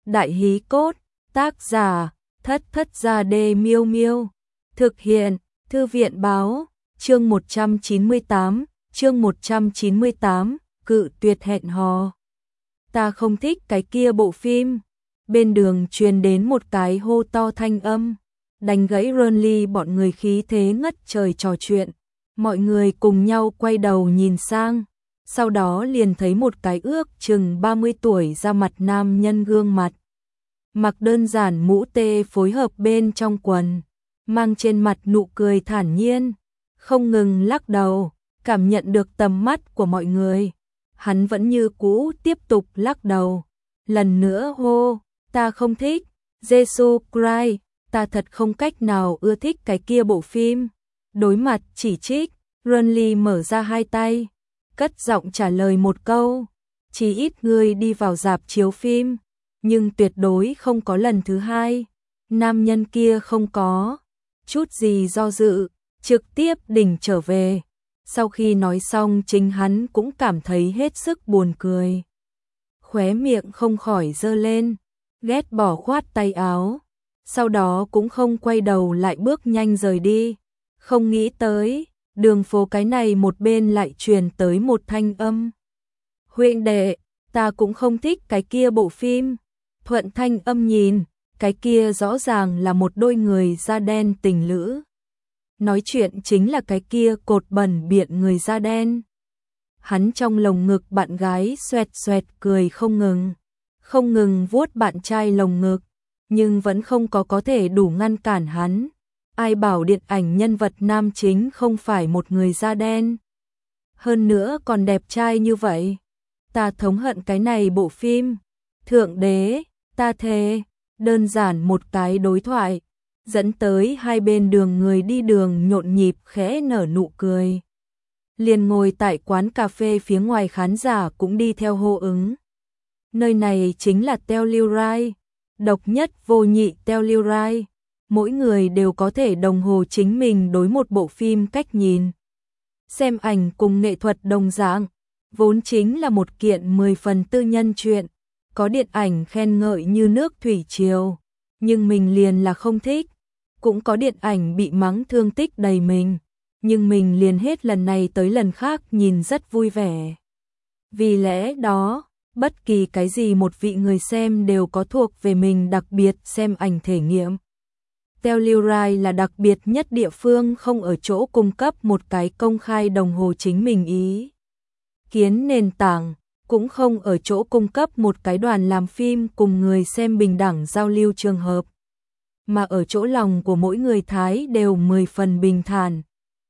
Đại hí cốt, tác giả, Thất Thất Gia Đê Miêu Miêu. Thực hiện, Thư viện báo, chương 198, cự tuyệt hẹn hò. Ta không thích cái kia bộ phim. Bên đường truyền đến một cái hô to thanh âm, đánh gãy Ronly bọn người khí thế ngất trời trò chuyện. Mọi người cùng nhau quay đầu nhìn sang, sau đó liền thấy một cái ước chừng 30 tuổi da mặt nam nhân gương mặt. Mặc đơn giản mũ tê phối hợp bên trong quần, mang trên mặt nụ cười thản nhiên, không ngừng lắc đầu, cảm nhận được tầm mắt của mọi người. Hắn vẫn như cũ tiếp tục lắc đầu, lần nữa hô, ta không thích, Jesus Christ, ta thật không cách nào ưa thích cái kia bộ phim. Đối mặt chỉ trích, Ronly mở ra hai tay, cất giọng trả lời một câu, chỉ ít người đi vào rạp chiếu phim, nhưng tuyệt đối không có lần thứ hai. Nam nhân kia không có chút gì do dự, trực tiếp đỉnh trở về. Sau khi nói xong chính hắn cũng cảm thấy hết sức buồn cười. Khóe miệng không khỏi giơ lên, ghét bỏ khoát tay áo, sau đó cũng không quay đầu lại bước nhanh rời đi. Không nghĩ tới, đường phố cái này một bên lại truyền tới một thanh âm. Huynh đệ, ta cũng không thích cái kia bộ phim. Thuận thanh âm nhìn, cái kia rõ ràng là một đôi người da đen tình lữ. Nói chuyện chính là cái kia cột bẩn biện người da đen. Hắn trong lồng ngực bạn gái xoẹt xoẹt cười không ngừng vuốt bạn trai lồng ngực, nhưng vẫn không có thể đủ ngăn cản hắn. Ai bảo điện ảnh nhân vật nam chính không phải một người da đen, hơn nữa còn đẹp trai như vậy. Ta thống hận cái này bộ phim. Thượng đế, ta thề. Đơn giản một cái đối thoại, dẫn tới hai bên đường người đi đường nhộn nhịp khẽ nở nụ cười. Liền ngồi tại quán cà phê phía ngoài khán giả cũng đi theo hô ứng. Nơi này chính là Telluride, độc nhất vô nhị Telluride. Mỗi người đều có thể đồng hồ chính mình đối một bộ phim cách nhìn. Xem ảnh cùng nghệ thuật đồng dạng, vốn chính là một kiện 10 phần tư nhân chuyện. Có điện ảnh khen ngợi như nước thủy triều, nhưng mình liền là không thích. Cũng có điện ảnh bị mắng thương tích đầy mình, nhưng mình liền hết lần này tới lần khác nhìn rất vui vẻ. Vì lẽ đó, bất kỳ cái gì một vị người xem đều có thuộc về mình đặc biệt xem ảnh thể nghiệm. Telluride là đặc biệt nhất địa phương không ở chỗ cung cấp một cái công khai đồng hồ chính mình ý kiến nền tảng, cũng không ở chỗ cung cấp một cái đoàn làm phim cùng người xem bình đẳng giao lưu trường hợp, mà ở chỗ lòng của mỗi người Thái đều 10 phần bình thản.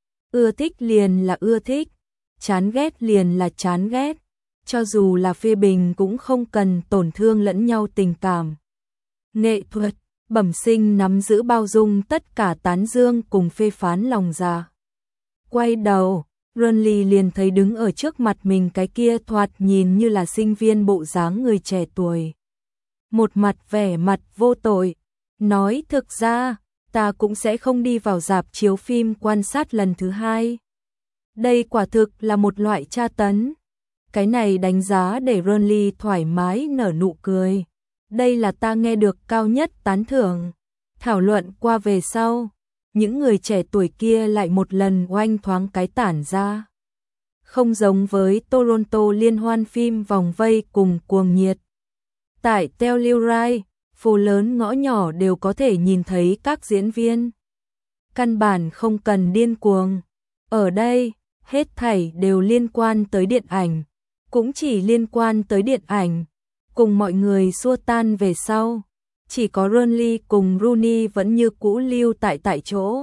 Ưa thích liền là ưa thích, chán ghét liền là chán ghét, cho dù là phê bình cũng không cần tổn thương lẫn nhau tình cảm. Nghệ thuật bẩm sinh nắm giữ bao dung tất cả tán dương cùng phê phán lòng dạ. Quay đầu, Ronly liền thấy đứng ở trước mặt mình cái kia thoạt nhìn như là sinh viên bộ dáng người trẻ tuổi. Một mặt vẻ mặt vô tội, nói thực ra, ta cũng sẽ không đi vào rạp chiếu phim quan sát lần thứ hai. Đây quả thực là một loại tra tấn. Cái này đánh giá để Ronly thoải mái nở nụ cười. Đây là ta nghe được cao nhất tán thưởng. Thảo luận qua về sau, những người trẻ tuổi kia lại một lần oanh thoáng cái tản ra. Không giống với Toronto liên hoan phim vòng vây cùng cuồng nhiệt. Tại Telluride, phố lớn ngõ nhỏ đều có thể nhìn thấy các diễn viên. Căn bản không cần điên cuồng. Ở đây, hết thảy đều liên quan tới điện ảnh. Cũng chỉ liên quan tới điện ảnh. Cùng mọi người xua tan về sau, chỉ có Ronly cùng Rooney vẫn như cũ lưu tại chỗ.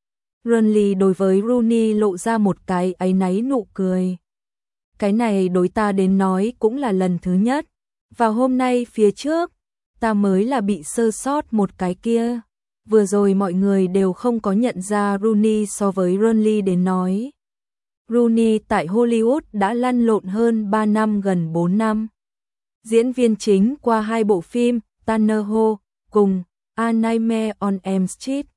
Ronly đối với Rooney lộ ra một cái áy náy nụ cười. Cái này đối ta đến nói cũng là lần thứ nhất. Vào hôm nay phía trước, ta mới là bị sơ sót một cái kia. Vừa rồi mọi người đều không có nhận ra Rooney so với Ronly đến nói. Rooney tại Hollywood đã lăn lộn hơn 3 năm gần 4 năm. Diễn viên chính qua 2 bộ phim Tanner Ho cùng A Nightmare on Elm Street.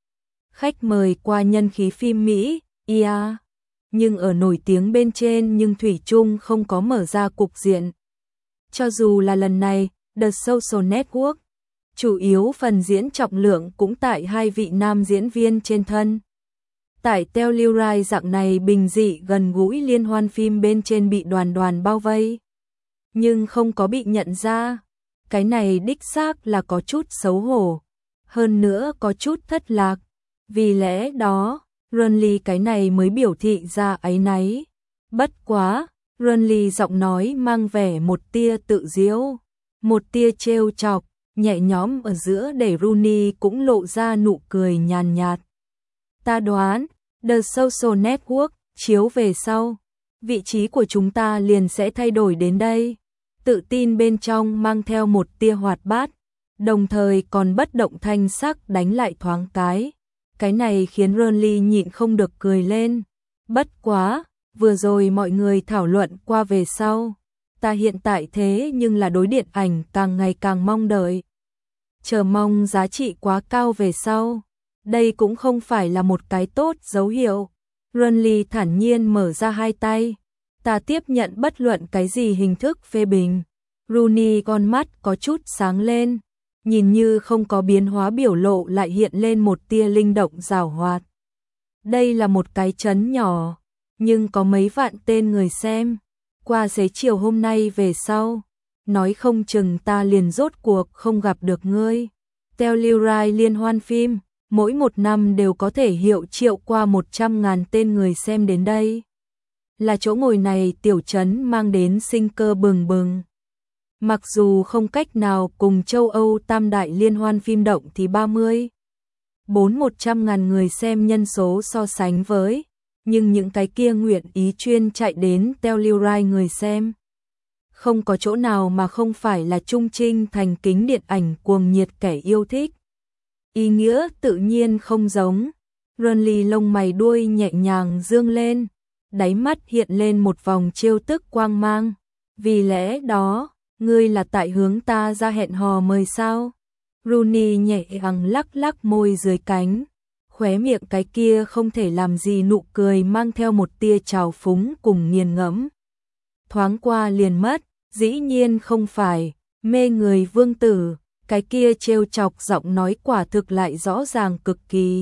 Khách mời qua nhân khí phim Mỹ, IA. Nhưng ở nổi tiếng bên trên nhưng thủy chung không có mở ra cục diện. Cho dù là lần này, The Social Network. Chủ yếu phần diễn trọng lượng cũng tại hai vị nam diễn viên trên thân. Tại Telluride dạng này bình dị gần gũi liên hoan phim bên trên bị đoàn đoàn bao vây. Nhưng không có bị nhận ra. Cái này đích xác là có chút xấu hổ. Hơn nữa có chút thất lạc. Vì lẽ đó, Runley cái này mới biểu thị ra áy náy. Bất quá, Runley giọng nói mang vẻ một tia tự giễu, một tia trêu chọc, nhẹ nhõm ở giữa để Rooney cũng lộ ra nụ cười nhàn nhạt. Ta đoán, The Social Network chiếu về sau, vị trí của chúng ta liền sẽ thay đổi đến đây. Tự tin bên trong mang theo một tia hoạt bát, đồng thời còn bất động thanh sắc đánh lại thoáng cái. Cái này khiến Runley nhịn không được cười lên. Bất quá, vừa rồi mọi người thảo luận qua về sau. Ta hiện tại thế nhưng là đối điện ảnh càng ngày càng mong đợi. Chờ mong giá trị quá cao về sau. Đây cũng không phải là một cái tốt dấu hiệu. Runley thản nhiên mở ra hai tay. Ta tiếp nhận bất luận cái gì hình thức phê bình. Rooney con mắt có chút sáng lên. Nhìn như không có biến hóa biểu lộ lại hiện lên một tia linh động giảo hoạt. Đây là một cái trấn nhỏ, nhưng có mấy vạn tên người xem. Qua xế chiều hôm nay về sau, nói không chừng ta liền rốt cuộc không gặp được ngươi. Telluride liên hoan phim, mỗi một năm đều có thể hiệu triệu qua 100.000 tên người xem đến đây. Là chỗ ngồi này tiểu trấn mang đến sinh cơ bừng bừng. Mặc dù không cách nào cùng châu Âu tam đại liên hoan phim động thì 100.000 người xem nhân số so sánh với, nhưng những cái kia nguyện ý chuyên chạy đến Telluride người xem. Không có chỗ nào mà không phải là trung trinh thành kính điện ảnh cuồng nhiệt kẻ yêu thích. Ý nghĩa tự nhiên không giống. Runley lông mày đuôi nhẹ nhàng dương lên, đáy mắt hiện lên một vòng trêu tức quang mang. Vì lẽ đó, ngươi là tại hướng ta ra hẹn hò mời sao? Rooney nhẹ nhàng lắc lắc môi dưới cánh, khóe miệng cái kia không thể làm gì nụ cười mang theo một tia trào phúng cùng nghiền ngẫm. Thoáng qua liền mất, dĩ nhiên không phải, mê người vương tử, cái kia trêu chọc giọng nói quả thực lại rõ ràng cực kỳ.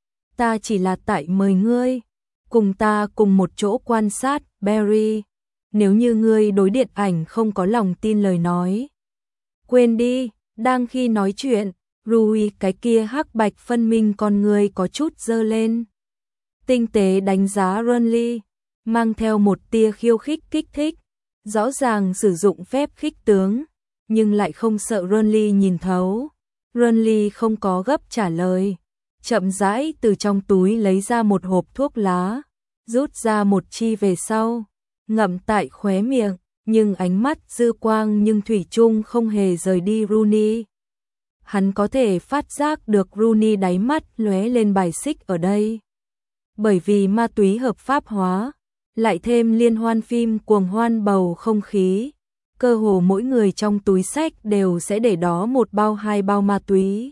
Ta chỉ là tại mời ngươi, cùng ta cùng một chỗ quan sát, Barry. Nếu như ngươi đối điện ảnh không có lòng tin lời nói. Quên đi, đang khi nói chuyện, Rui cái kia hắc bạch phân minh con người có chút dơ lên. Tinh tế đánh giá Runley, mang theo một tia khiêu khích kích thích, rõ ràng sử dụng phép khích tướng, nhưng lại không sợ Runley nhìn thấu. Runley không có gấp trả lời, chậm rãi từ trong túi lấy ra một hộp thuốc lá, rút ra một chi về sau, ngậm tại khóe miệng, nhưng ánh mắt dư quang nhưng thủy chung không hề rời đi Rooney. Hắn có thể phát giác được Rooney đáy mắt lóe lên bài xích ở đây. Bởi vì ma túy hợp pháp hóa, lại thêm liên hoan phim cuồng hoan bầu không khí, cơ hồ mỗi người trong túi xách đều sẽ để đó một bao hai bao ma túy.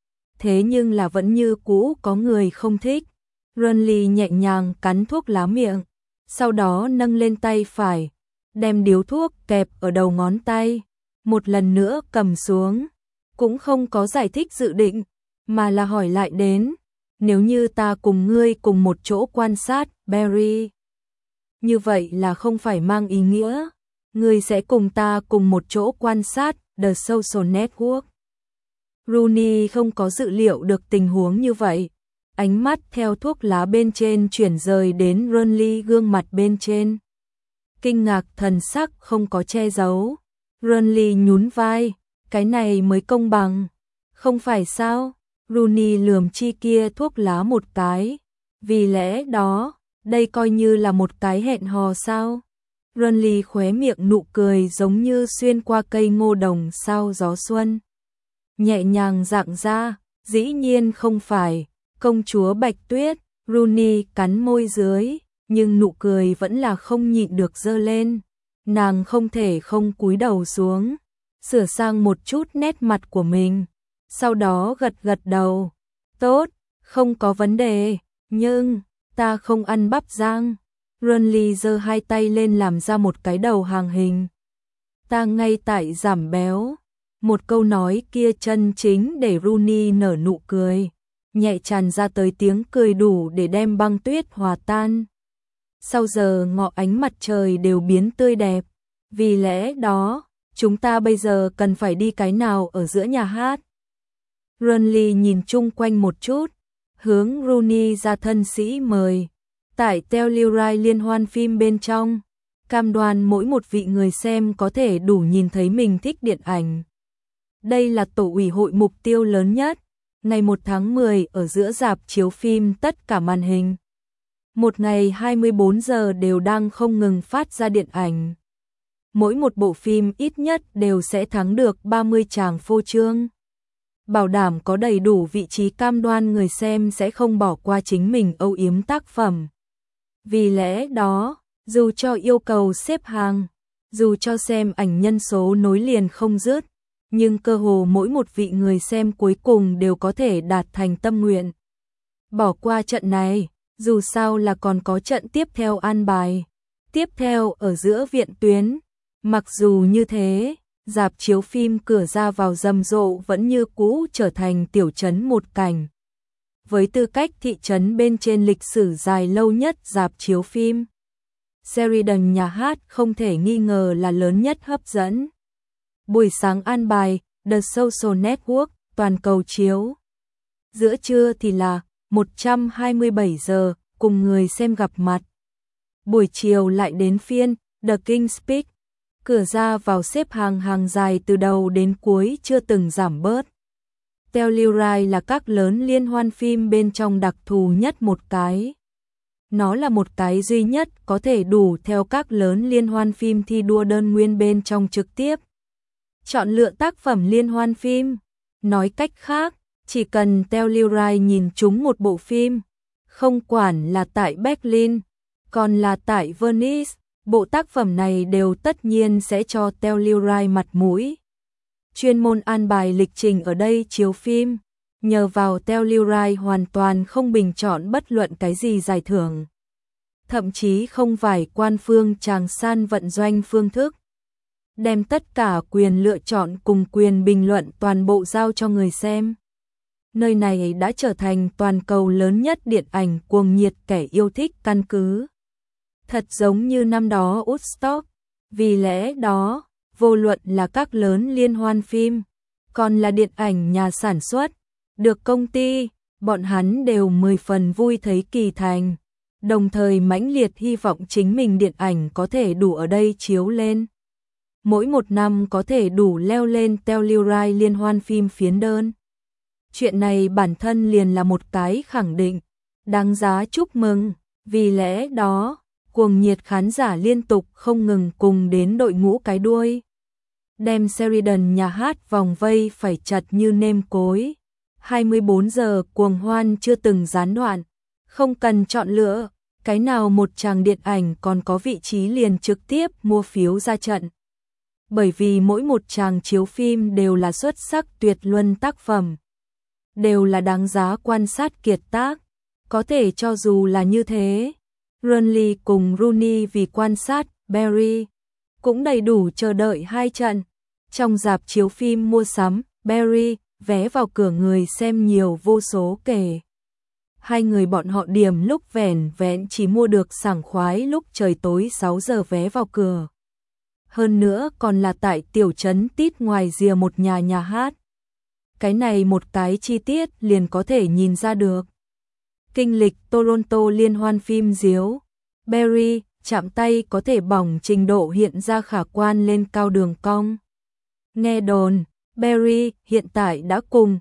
Thế nhưng là vẫn như cũ có người không thích. Runley nhẹ nhàng cắn thuốc lá miệng, sau đó nâng lên tay phải, đem điếu thuốc kẹp ở đầu ngón tay, một lần nữa cầm xuống, cũng không có giải thích dự định, mà là hỏi lại đến, nếu như ta cùng ngươi cùng một chỗ quan sát, Barry, như vậy là không phải mang ý nghĩa, ngươi sẽ cùng ta cùng một chỗ quan sát, The Social Network. Rooney không có dự liệu được tình huống như vậy. Ánh mắt theo thuốc lá bên trên chuyển rời đến Runley gương mặt bên trên. Kinh ngạc thần sắc không có che giấu. Runley nhún vai, cái này mới công bằng. Không phải sao? Rooney lườm chi kia thuốc lá một cái. Vì lẽ đó, đây coi như là một cái hẹn hò sao? Runley khóe miệng nụ cười giống như xuyên qua cây ngô đồng sau gió xuân. Nhẹ nhàng dạng ra, dĩ nhiên không phải. Công chúa Bạch Tuyết, Rooney cắn môi dưới, nhưng nụ cười vẫn là không nhịn được dơ lên. Nàng không thể không cúi đầu xuống, sửa sang một chút nét mặt của mình, sau đó gật gật đầu. Tốt, không có vấn đề, nhưng ta không ăn bắp rang. Runley giơ hai tay lên làm ra một cái đầu hàng hình. Ta ngay tại giảm béo, Một câu nói kia chân chính để Rooney nở nụ cười, nhẹ tràn ra tới tiếng cười đủ để đem băng tuyết hòa tan. Sau giờ ngọ ánh mặt trời đều biến tươi đẹp, vì lẽ đó, chúng ta bây giờ cần phải đi cái nào ở giữa nhà hát. Burnley nhìn chung quanh một chút, hướng Rooney ra thân sĩ mời. Tại Telluride liên hoan phim bên trong, cam đoan mỗi một vị người xem có thể đủ nhìn thấy mình thích điện ảnh. Đây là tổ ủy hội mục tiêu lớn nhất, ngày 1 tháng 10 ở giữa rạp chiếu phim tất cả màn hình. Một ngày 24 giờ đều đang không ngừng phát ra điện ảnh. Mỗi một bộ phim ít nhất đều sẽ thắng được 30 tràng phô trương. Bảo đảm có đầy đủ vị trí cam đoan người xem sẽ không bỏ qua chính mình âu yếm tác phẩm. Vì lẽ đó, dù cho yêu cầu xếp hàng, dù cho xem ảnh nhân số nối liền không dứt, nhưng cơ hồ mỗi một vị người xem cuối cùng đều có thể đạt thành tâm nguyện. Bỏ qua trận này, dù sao là còn có trận tiếp theo an bài. Tiếp theo ở giữa viện tuyến, mặc dù như thế, rạp chiếu phim cửa ra vào rầm rộ vẫn như cũ trở thành tiểu trấn một cảnh. Với tư cách thị trấn bên trên lịch sử dài lâu nhất rạp chiếu phim, Sheridan nhà hát không thể nghi ngờ là lớn nhất hấp dẫn. Buổi sáng an bài, The Social Network, toàn cầu chiếu. Giữa trưa thì là 127 giờ, cùng người xem gặp mặt. Buổi chiều lại đến phiên, The King's Speech. Cửa ra vào xếp hàng dài từ đầu đến cuối chưa từng giảm bớt. Telluride là các lớn liên hoan phim bên trong đặc thù nhất một cái. Nó là một cái duy nhất có thể đủ theo các lớn liên hoan phim thi đua đơn nguyên bên trong trực tiếp. Chọn lựa tác phẩm liên hoan phim. Nói cách khác, chỉ cần Telluride nhìn trúng một bộ phim, không quản là tại Berlin, còn là tại Venice, bộ tác phẩm này đều tất nhiên sẽ cho Telluride mặt mũi. Chuyên môn an bài lịch trình ở đây chiếu phim, nhờ vào Telluride hoàn toàn không bình chọn bất luận cái gì giải thưởng. Thậm chí không phải quan phương tràng san vận doanh phương thức. Đem tất cả quyền lựa chọn cùng quyền bình luận toàn bộ giao cho người xem. Nơi này đã trở thành toàn cầu lớn nhất điện ảnh cuồng nhiệt kẻ yêu thích căn cứ. Thật giống như năm đó Woodstock, vì lẽ đó, vô luận là các lớn liên hoan phim, còn là điện ảnh nhà sản xuất, được công ty, bọn hắn đều 10 phần vui thấy kỳ thành, đồng thời mãnh liệt hy vọng chính mình điện ảnh có thể đủ ở đây chiếu lên. Mỗi một năm có thể đủ leo lên Telluride liên hoan phim phiến đơn. Chuyện này bản thân liền là một cái khẳng định, đáng giá chúc mừng, vì lẽ đó, cuồng nhiệt khán giả liên tục không ngừng cùng đến đội ngũ cái đuôi. Đem Sheridan nhà hát vòng vây phải chặt như nêm cối. 24 giờ cuồng hoan chưa từng gián đoạn, không cần chọn lựa, cái nào một tràng điện ảnh còn có vị trí liền trực tiếp mua phiếu ra trận. Bởi vì mỗi một tràng chiếu phim đều là xuất sắc tuyệt luân tác phẩm, đều là đáng giá quan sát kiệt tác, có thể cho dù là như thế. Burnley cùng Rooney vì quan sát Barry cũng đầy đủ chờ đợi hai trận. Trong rạp chiếu phim mua sắm Barry, vé vào cửa người xem nhiều vô số kể. Hai người bọn họ điểm lúc vẻn vẹn chỉ mua được sảng khoái lúc trời tối 6 giờ vé vào cửa. Hơn nữa còn là tại tiểu trấn tít ngoài rìa một nhà hát. Cái này một cái chi tiết liền có thể nhìn ra được. Kinh lịch Toronto liên hoan phim diếu, Barry chạm tay có thể bỏng trình độ hiện ra khả quan lên cao đường cong. Nghe đồn, Barry hiện tại đã cùng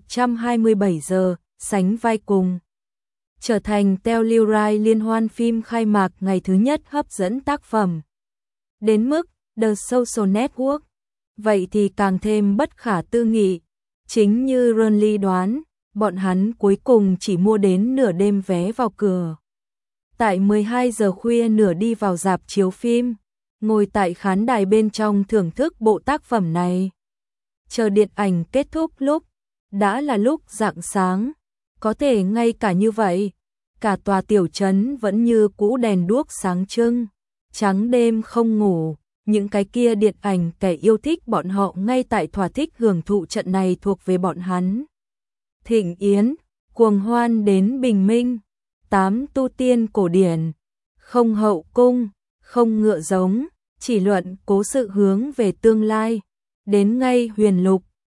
127 giờ sánh vai cùng. Trở thành Telluride liên hoan phim khai mạc ngày thứ nhất hấp dẫn tác phẩm. Đến mức The Social Network, vậy thì càng thêm bất khả tư nghị. Chính như Burnley đoán, bọn hắn cuối cùng chỉ mua đến nửa đêm vé vào cửa. Tại 12 giờ khuya nửa đi vào rạp chiếu phim, ngồi tại khán đài bên trong thưởng thức bộ tác phẩm này. Chờ điện ảnh kết thúc lúc, đã là lúc rạng sáng, có thể ngay cả như vậy, cả tòa tiểu trấn vẫn như cũ đèn đuốc sáng trưng, trắng đêm không ngủ, những cái kia điện ảnh kẻ yêu thích bọn họ ngay tại thỏa thích hưởng thụ trận này thuộc về bọn hắn. Thịnh yến, cuồng hoan đến bình minh, 8 tu tiên cổ điển, không hậu cung, không ngựa giống, chỉ luận cố sự hướng về tương lai, đến ngay huyền lục,